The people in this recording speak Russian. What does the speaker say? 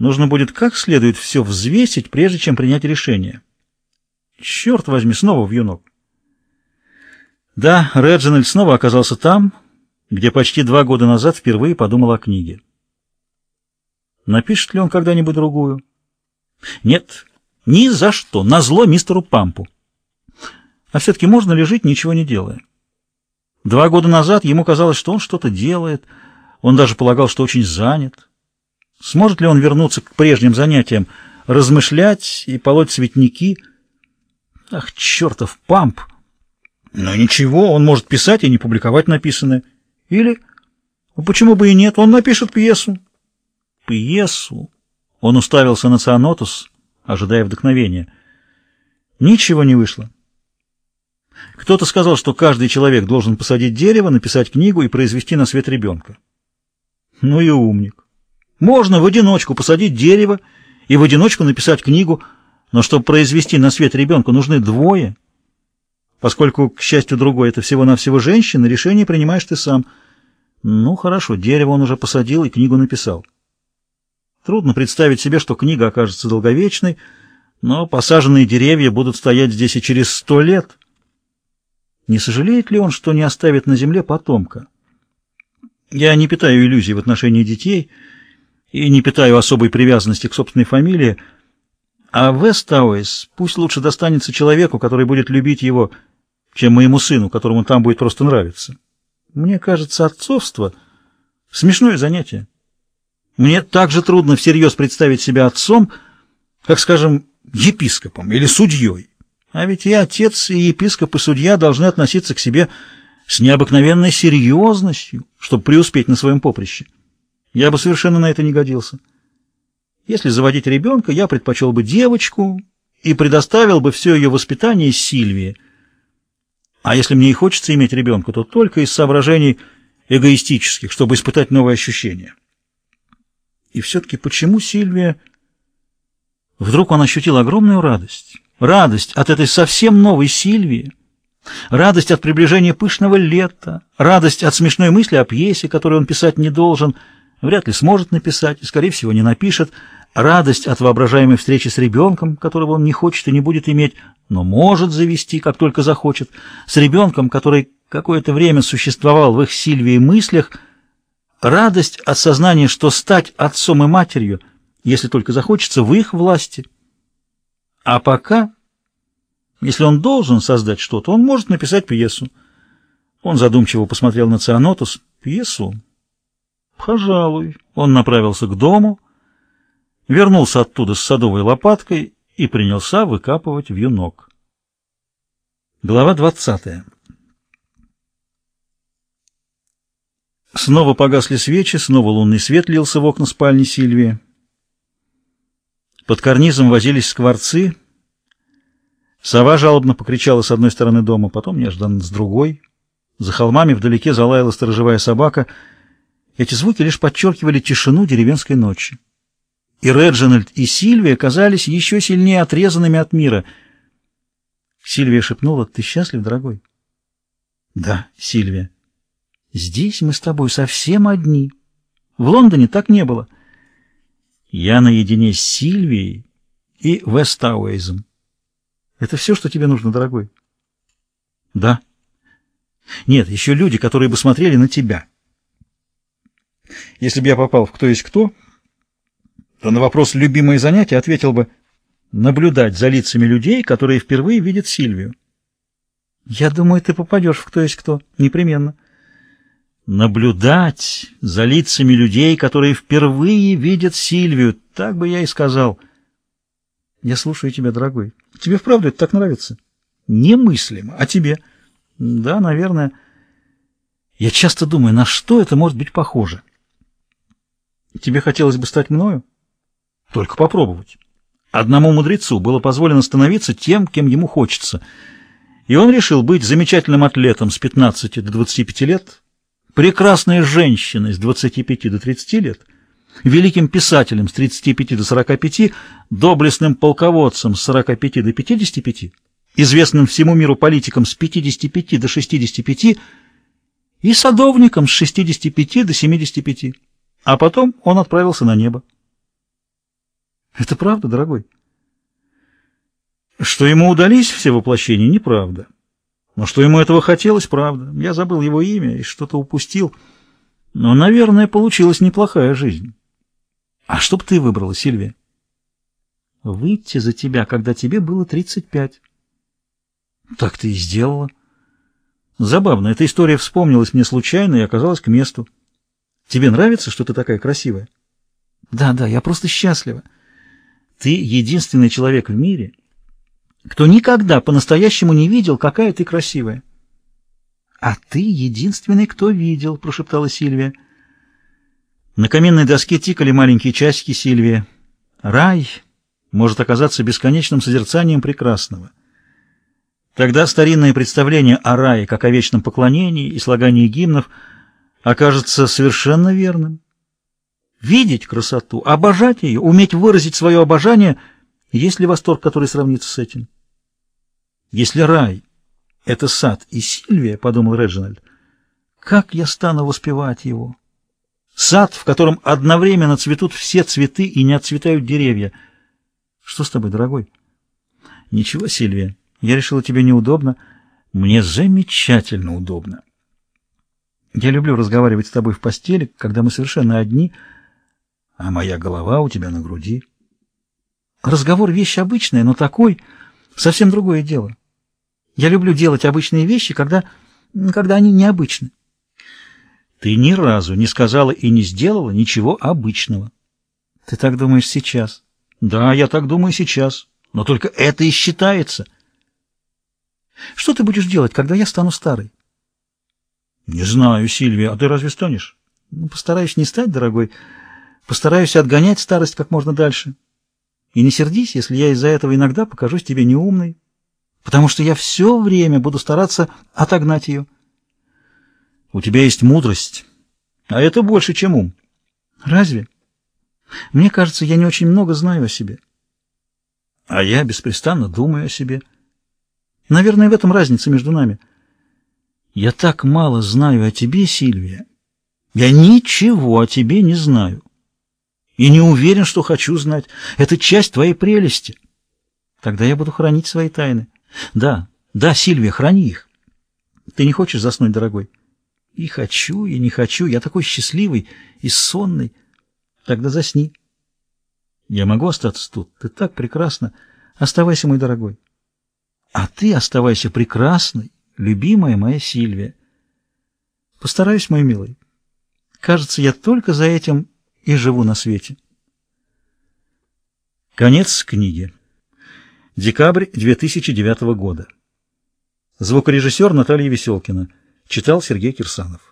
Нужно будет как следует все взвесить, прежде чем принять решение. Черт возьми, снова вьюнок. Да, Реджинальд снова оказался там, где почти 2 года назад впервые подумал о книге. Напишет ли он когда-нибудь другую? Нет, ни за что, назло мистеру Пампу. А все-таки можно ли жить, ничего не делая? 2 года назад ему казалось, что он что-то делает, он даже полагал, что очень занят. Сможет ли он вернуться к прежним занятиям, размышлять и полоть цветники? Ах, чертов Памп! Но ничего, он может писать и не публиковать написанное. Или, почему бы и нет, он напишет пьесу. Пьесу? Он уставился на Цианотус, ожидая вдохновения. Ничего не вышло. Кто-то сказал, что каждый человек должен посадить дерево, написать книгу и произвести на свет ребенка. Ну и умник. Можно в одиночку посадить дерево и в одиночку написать книгу, но чтобы произвести на свет ребенка, нужны 2. Поскольку, к счастью, другой — это всего-навсего женщина, решение принимаешь ты сам. Ну, хорошо, дерево он уже посадил и книгу написал. Трудно представить себе, что книга окажется долговечной, но посаженные деревья будут стоять здесь и через 100 лет. Не сожалеет ли он, что не оставит на земле потомка? Я не питаю иллюзий в отношении детей и не питаю особой привязанности к собственной фамилии, а Вестауэйс пусть лучше достанется человеку, который будет любить его, чем моему сыну, которому там будет просто нравиться. Мне кажется, отцовство — смешное занятие. Мне так же трудно всерьез представить себя отцом, как, скажем, епископом или судьей. А ведь и отец, и епископ, и судья должны относиться к себе с необыкновенной серьезностью, чтобы преуспеть на своем поприще. Я бы совершенно на это не годился. Если заводить ребенка, я предпочел бы девочку и предоставил бы все ее воспитание Сильвии. А если мне и хочется иметь ребенка, то только из соображений эгоистических, чтобы испытать новые ощущения. И все-таки почему Сильвия... Вдруг он ощутил огромную радость. Радость от этой совсем новой Сильвии. Радость от приближения пышного лета. Радость от смешной мысли о пьесе, которую он писать не должен, вряд ли сможет написать и, скорее всего, не напишет. Радость от воображаемой встречи с ребенком, которого он не хочет и не будет иметь, но может завести, как только захочет. С ребенком, который какое-то время существовал в их Сильвии мыслях. Радость от сознания, что стать отцом и матерью, если только захочется, в их власти. А пока, если он должен создать что-то, он может написать пьесу. Он задумчиво посмотрел на Цианотус. Пьесу? Пожалуй. Он направился к дому, вернулся оттуда с садовой лопаткой и принялся выкапывать вьюнок. Глава 20. Снова погасли свечи, снова лунный свет лился в окна спальни Сильвии. Под карнизом возились скворцы. Сова жалобно покричала с одной стороны дома, потом неожиданно с другой. За холмами вдалеке залаяла сторожевая собака. Эти звуки лишь подчеркивали тишину деревенской ночи. И Реджинальд, и Сильвия казались еще сильнее отрезанными от мира. Сильвия шепнула: «Ты счастлив, дорогой?» «Да, Сильвия. Здесь мы с тобой совсем одни. В Лондоне так не было. Я наедине с Сильвией и Вестауэйзом. Это все, что тебе нужно, дорогой?» «Да». «Нет, еще люди, которые бы смотрели на тебя. Если бы я попал в «Кто есть кто», то на вопрос «любимое занятие» ответил бы: наблюдать за лицами людей, которые впервые видят Сильвию». «Я думаю, ты попадешь в «Кто есть кто». Непременно». Наблюдать за лицами людей, которые впервые видят Сильвию, так бы я и сказал. Я слушаю тебя, дорогой. Тебе вправду это так нравится? Немыслимо. А тебе? Да, наверное. Я часто думаю, на что это может быть похоже. Тебе хотелось бы стать мною? Только попробовать. Одному мудрецу было позволено становиться тем, кем ему хочется. И он решил быть замечательным атлетом с 15 до 25 лет, прекрасной женщиной с 25 до 30 лет, великим писателем с 35 до 45, доблестным полководцем с 45 до 55, известным всему миру политиком с 55 до 65 и садовником с 65 до 75. А потом он отправился на небо. Это правда, дорогой? Что ему удались все воплощения, неправда. Но что ему этого хотелось, правда. Я забыл его имя и что-то упустил. Но, наверное, получилась неплохая жизнь. А что бы ты выбрала, Сильвия? Выйти за тебя, когда тебе было 35. Так ты и сделала. Забавно, эта история вспомнилась мне случайно и оказалась к месту. Тебе нравится, что ты такая красивая? Да, я просто счастлива. Ты единственный человек в мире, кто никогда по-настоящему не видел, какая ты красивая. А ты единственный, кто видел, прошептала Сильвия. На каминной доске тикали маленькие часики Сильвия. Рай может оказаться бесконечным созерцанием прекрасного. Тогда старинное представление о рае, как о вечном поклонении и слагании гимнов, окажется совершенно верным. Видеть красоту, обожать ее, уметь выразить свое обожание, есть ли восторг, который сравнится с этим? Если рай — это сад и Сильвия, — подумал Реджинальд, — как я стану воспевать его? Сад, в котором одновременно цветут все цветы и не отцветают деревья. Что с тобой, дорогой? Ничего, Сильвия, я решила, тебе неудобно. Мне замечательно удобно. Я люблю разговаривать с тобой в постели, когда мы совершенно одни, а моя голова у тебя на груди. Разговор — вещь обычная, но такой — совсем другое дело. Я люблю делать обычные вещи, когда они необычны. Ты ни разу не сказала и не сделала ничего обычного. Ты так думаешь сейчас? Да, я так думаю сейчас, но только это и считается. Что ты будешь делать, когда я стану старой? Не знаю, Сильвия, а ты разве станешь? Постараюсь не стать, дорогой. Постараюсь отгонять старость как можно дальше. И не сердись, если я из-за этого иногда покажусь тебе неумной, потому что я все время буду стараться отогнать ее. У тебя есть мудрость, а это больше, чем ум. Разве? Мне кажется, я не очень много знаю о себе. А я беспрестанно думаю о себе. Наверное, в этом разница между нами. Я так мало знаю о тебе, Сильвия. Я ничего о тебе не знаю. И не уверен, что хочу знать. Это часть твоей прелести. Тогда я буду хранить свои тайны. Да, Сильвия, храни их. Ты не хочешь заснуть, дорогой? И хочу, и не хочу. Я такой счастливый и сонный. Тогда засни. Я могу остаться тут? Ты так прекрасна. Оставайся, мой дорогой. А ты оставайся прекрасной, любимая моя Сильвия. Постараюсь, мой милый. Кажется, я только за этим и живу на свете. Конец книги. Декабрь 2009 года. Звукорежиссер Наталья Веселкина. Читал Сергей Кирсанов.